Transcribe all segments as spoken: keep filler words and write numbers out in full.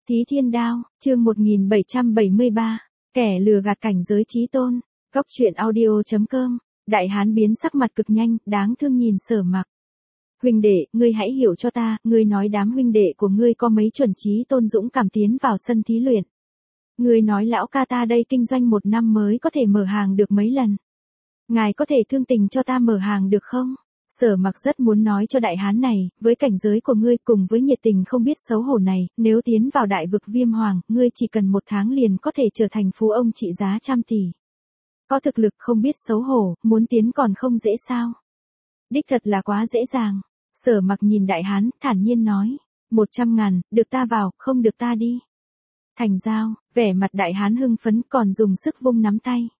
Thí Thiên Đao, chương một nghìn bảy trăm bảy mươi ba, kẻ lừa gạt cảnh giới chí tôn. Góc truyện audio chấm com. Đại hán biến sắc mặt cực nhanh, đáng thương nhìn Sở Mặc. Huynh đệ, ngươi hãy hiểu cho ta, ngươi nói đám huynh đệ của ngươi có mấy chuẩn chí tôn dũng cảm tiến vào sân thí luyện. Ngươi nói lão ca ta đây kinh doanh một năm mới có thể mở hàng được mấy lần. Ngài có thể thương tình cho ta mở hàng được không? Sở Mặc rất muốn nói cho đại hán này, với cảnh giới của ngươi cùng với nhiệt tình không biết xấu hổ này, nếu tiến vào đại vực Viêm Hoàng, ngươi chỉ cần một tháng liền có thể trở thành phú ông trị giá trăm tỷ. Có thực lực không biết xấu hổ, muốn tiến còn không dễ sao? Đích thật là quá dễ dàng. Sở Mặc nhìn đại hán, thản nhiên nói, một trăm ngàn, được ta vào, không được ta đi. Thành giao, vẻ mặt đại hán hưng phấn còn dùng sức vung nắm tay.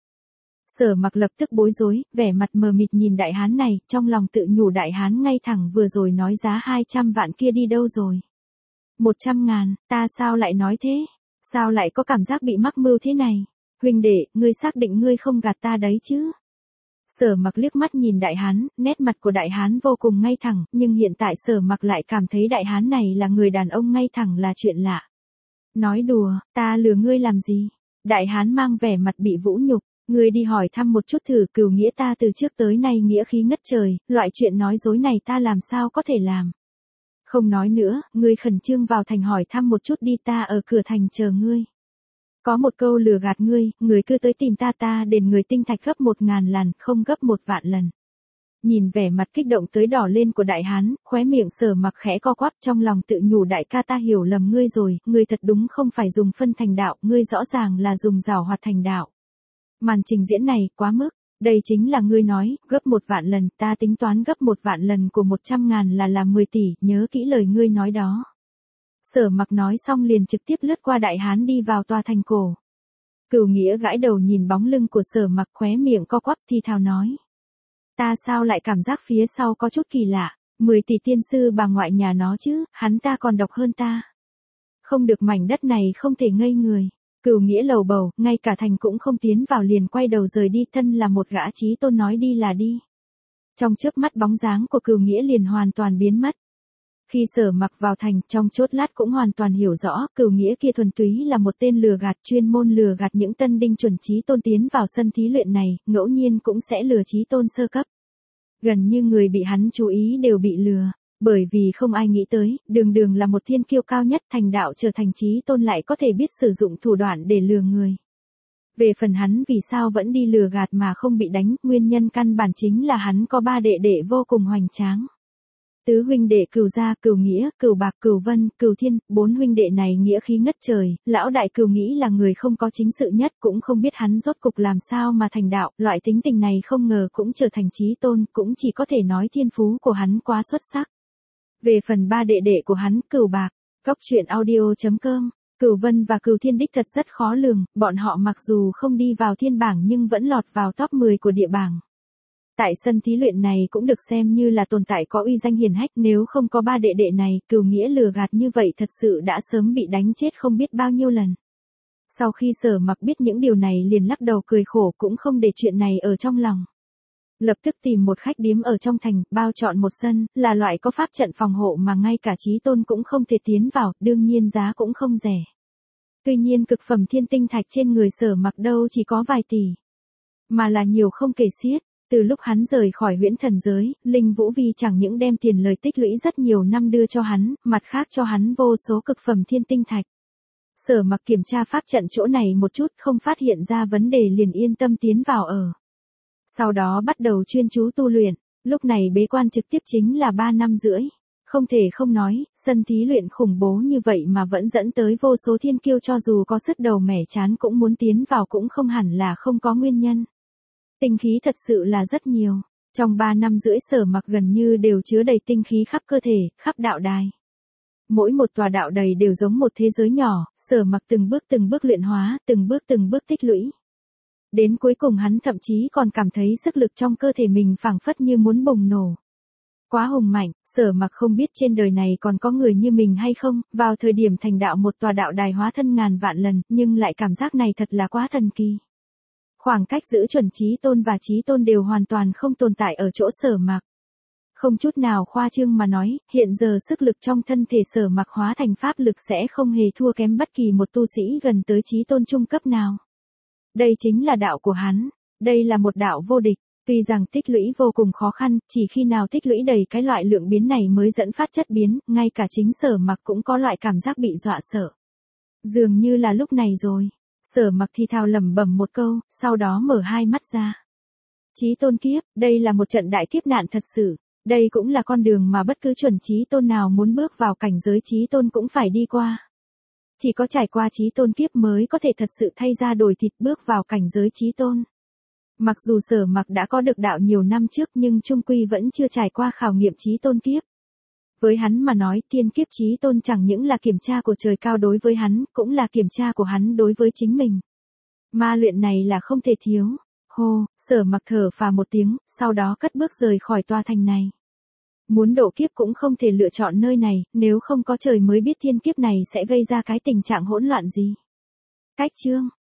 Sở Mặc lập tức bối rối, vẻ mặt mờ mịt nhìn đại hán này, trong lòng tự nhủ đại hán ngay thẳng vừa rồi nói giá hai trăm vạn kia đi đâu rồi. Một trăm ngàn, ta sao lại nói thế? Sao lại có cảm giác bị mắc mưu thế này? Huynh đệ, ngươi xác định ngươi không gạt ta đấy chứ? Sở Mặc liếc mắt nhìn đại hán, nét mặt của đại hán vô cùng ngay thẳng, nhưng hiện tại Sở Mặc lại cảm thấy đại hán này là người đàn ông ngay thẳng là chuyện lạ. Nói đùa, ta lừa ngươi làm gì? Đại hán mang vẻ mặt bị vũ nhục. Ngươi đi hỏi thăm một chút thử Cửu Nghĩa ta từ trước tới nay nghĩa khí ngất trời, loại chuyện nói dối này ta làm sao có thể làm. Không nói nữa, ngươi khẩn trương vào thành hỏi thăm một chút đi, ta ở cửa thành chờ ngươi. Có một câu lừa gạt ngươi, ngươi cứ tới tìm ta ta đền người tinh thạch gấp một ngàn lần, không gấp một vạn lần. Nhìn vẻ mặt kích động tới đỏ lên của đại hán, khóe miệng Sở Mặc khẽ co quắp trong lòng tự nhủ đại ca ta hiểu lầm ngươi rồi, ngươi thật đúng không phải dùng phân thành đạo, ngươi rõ ràng là dùng giảo hoạt thành đạo. Màn trình diễn này, quá mức, đây chính là ngươi nói, gấp một vạn lần, ta tính toán gấp một vạn lần của một trăm ngàn là là mười tỷ, nhớ kỹ lời ngươi nói đó. Sở Mặc nói xong liền trực tiếp lướt qua đại hán đi vào tòa thành cổ. Cửu Nghĩa gãi đầu nhìn bóng lưng của Sở Mặc khóe miệng co quắp thì thào nói. Ta sao lại cảm giác phía sau có chút kỳ lạ, mười tỷ tiên sư bà ngoại nhà nó chứ, hắn ta còn độc hơn ta. Không được, mảnh đất này không thể ngây người. Cửu Nghĩa lầu bầu, ngay cả thành cũng không tiến vào liền quay đầu rời đi, thân là một gã chí tôn nói đi là đi. Trong chớp mắt bóng dáng của Cửu Nghĩa liền hoàn toàn biến mất. Khi Sở Mặc vào thành, trong chốt lát cũng hoàn toàn hiểu rõ, Cửu Nghĩa kia thuần túy là một tên lừa gạt, chuyên môn lừa gạt những tân đinh chuẩn chí tôn tiến vào sân thí luyện này, ngẫu nhiên cũng sẽ lừa chí tôn sơ cấp. Gần như người bị hắn chú ý đều bị lừa. Bởi vì không ai nghĩ tới, đường đường là một thiên kiêu cao nhất thành đạo trở thành chí tôn lại có thể biết sử dụng thủ đoạn để lừa người. Về phần hắn vì sao vẫn đi lừa gạt mà không bị đánh, nguyên nhân căn bản chính là hắn có ba đệ đệ vô cùng hoành tráng. Tứ huynh đệ Cửu Gia, Cửu Nghĩa, Cửu Bạc, Cửu Vân, Cửu Thiên, bốn huynh đệ này nghĩa khí ngất trời, lão đại Cửu Nghĩ là người không có chính sự nhất, cũng không biết hắn rốt cục làm sao mà thành đạo, loại tính tình này không ngờ cũng trở thành chí tôn, cũng chỉ có thể nói thiên phú của hắn quá xuất sắc. Về phần ba đệ đệ của hắn, Cửu Bạc, góc truyện audio chấm com, Cửu Vân và Cửu Thiên đích thật rất khó lường, bọn họ mặc dù không đi vào thiên bảng nhưng vẫn lọt vào top mười của địa bảng. Tại sân thí luyện này cũng được xem như là tồn tại có uy danh hiển hách, nếu không có ba đệ đệ này, Cửu Nghĩa lừa gạt như vậy thật sự đã sớm bị đánh chết không biết bao nhiêu lần. Sau khi Sở Mặc biết những điều này liền lắc đầu cười khổ, cũng không để chuyện này ở trong lòng. Lập tức tìm một khách điếm ở trong thành, bao trọn một sân, là loại có pháp trận phòng hộ mà ngay cả chí tôn cũng không thể tiến vào, đương nhiên giá cũng không rẻ. Tuy nhiên cực phẩm thiên tinh thạch trên người Sở Mặc đâu chỉ có vài tỷ, mà là nhiều không kể xiết. Từ lúc hắn rời khỏi huyễn thần giới, Linh Vũ Vi chẳng những đem tiền lời tích lũy rất nhiều năm đưa cho hắn, mặt khác cho hắn vô số cực phẩm thiên tinh thạch. Sở Mặc kiểm tra pháp trận chỗ này một chút, không phát hiện ra vấn đề liền yên tâm tiến vào ở. Sau đó bắt đầu chuyên chú tu luyện, lúc này bế quan trực tiếp chính là ba năm rưỡi. Không thể không nói, sân thí luyện khủng bố như vậy mà vẫn dẫn tới vô số thiên kiêu cho dù có sứt đầu mẻ chán cũng muốn tiến vào cũng không hẳn là không có nguyên nhân. Tinh khí thật sự là rất nhiều, trong ba năm rưỡi Sở Mặc gần như đều chứa đầy tinh khí khắp cơ thể, khắp đạo đài. Mỗi một tòa đạo đầy đều giống một thế giới nhỏ, Sở Mặc từng bước từng bước luyện hóa, từng bước từng bước tích lũy. Đến cuối cùng hắn thậm chí còn cảm thấy sức lực trong cơ thể mình phảng phất như muốn bùng nổ. Quá hùng mạnh, Sở Mặc không biết trên đời này còn có người như mình hay không, vào thời điểm thành đạo một tòa đạo đài hóa thân ngàn vạn lần, nhưng lại cảm giác này thật là quá thần kỳ. Khoảng cách giữa chuẩn chí tôn và chí tôn đều hoàn toàn không tồn tại ở chỗ Sở Mặc. Không chút nào khoa trương mà nói, hiện giờ sức lực trong thân thể Sở Mặc hóa thành pháp lực sẽ không hề thua kém bất kỳ một tu sĩ gần tới chí tôn trung cấp nào. Đây chính là đạo của hắn, đây là một đạo vô địch, tuy rằng tích lũy vô cùng khó khăn, chỉ khi nào tích lũy đầy cái loại lượng biến này mới dẫn phát chất biến, ngay cả chính Sở Mặc cũng có loại cảm giác bị dọa sợ. Dường như là lúc này rồi, Sở Mặc thì thào lẩm bẩm một câu, sau đó mở hai mắt ra. Chí tôn kiếp, đây là một trận đại kiếp nạn thật sự. Đây cũng là con đường mà bất cứ chuẩn chí tôn nào muốn bước vào cảnh giới chí tôn cũng phải đi qua. Chỉ có trải qua chí tôn kiếp mới có thể thật sự thay da đổi thịt bước vào cảnh giới chí tôn. Mặc dù Sở Mặc đã có được đạo nhiều năm trước nhưng chung quy vẫn chưa trải qua khảo nghiệm chí tôn kiếp. Với hắn mà nói tiên kiếp chí tôn chẳng những là kiểm tra của trời cao đối với hắn, cũng là kiểm tra của hắn đối với chính mình. Ma luyện này là không thể thiếu. Hô, Sở Mặc thở phào một tiếng, sau đó cất bước rời khỏi tòa thành này. Muốn độ kiếp cũng không thể lựa chọn nơi này, nếu không có trời mới biết thiên kiếp này sẽ gây ra cái tình trạng hỗn loạn gì. Cách chương